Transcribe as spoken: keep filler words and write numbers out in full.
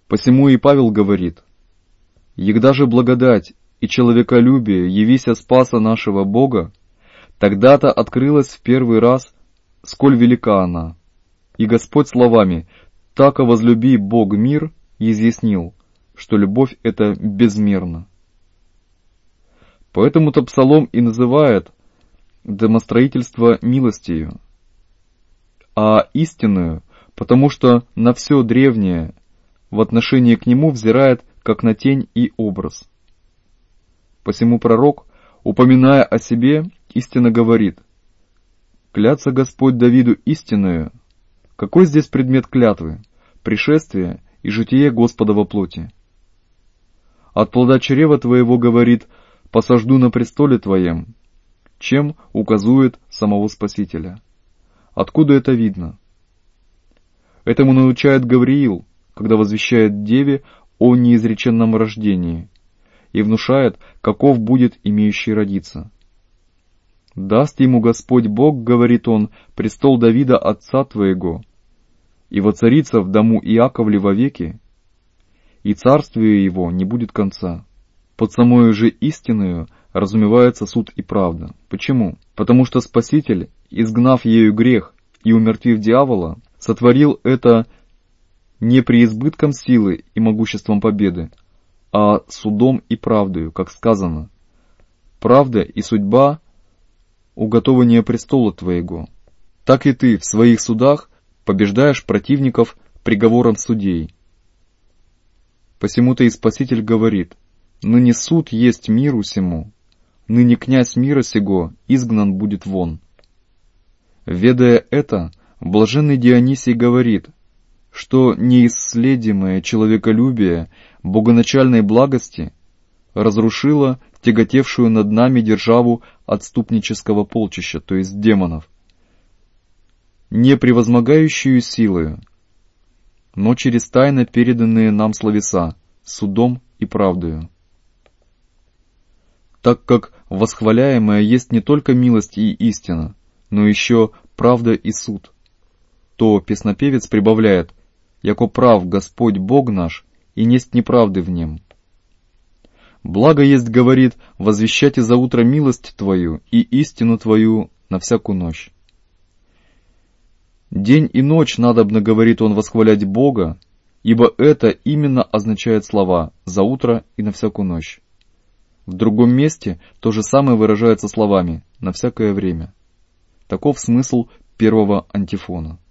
Посему и Павел говорит: «Егда же благодать и человеколюбие явися спаса нашего Бога, тогда-то открылась в первый раз, сколь велика она. И Господь словами: тако возлюби Бог мир, изъяснил, что любовь эта безмерна». Поэтому-то Псалом и называет домостроительство милостью, а истинную, потому что на все древнее в отношении к нему взирает, как на тень и образ. Посему пророк, упоминая о себе, истинно говорит: «Клятся Господь Давиду истинную». Какой здесь предмет клятвы? Пришествие и житие Господа во плоти. «От плода чрева твоего, говорит, посажду на престоле твоем», чем указует самого Спасителя. Откуда это видно? Этому научает Гавриил, когда возвещает Деве о неизреченном рождении, и внушает, каков будет имеющий родиться. «Даст ему Господь Бог, — говорит он, — престол Давида отца твоего, и воцарится в дому Иаковле вовеки, и царствию его не будет конца». Под самою же истиною разумевается суд и правда. Почему? Потому что Спаситель, изгнав ею грех и умертвив дьявола, сотворил это не преизбытком силы и могуществом победы, а судом и правдою, как сказано: «Правда и судьба уготования престола твоего». Так и ты в своих судах побеждаешь противников приговором судей. Посему-то и Спаситель говорит: «Ныне суд есть миру сему, ныне князь мира сего изгнан будет вон». Ведая это, блаженный Дионисий говорит, что неисследимое человеколюбие богоначальной благости разрушило тяготевшую над нами державу отступнического полчища, то есть демонов, не превозмогающую силою, но через тайно переданные нам словеса, судом и правдою. Так как восхваляемое есть не только милость и истина, но еще правда и суд, то песнопевец прибавляет: «Яко прав Господь Бог наш, и несть неправды в нем». «Благо есть, — говорит, — возвещайте за утро милость Твою и истину Твою на всякую ночь». День и ночь надобно, говорит он, восхвалять Бога, ибо это именно означает слова «за утро» и «на всякую ночь». В другом месте то же самое выражается словами «на всякое время». Таков смысл первого антифона.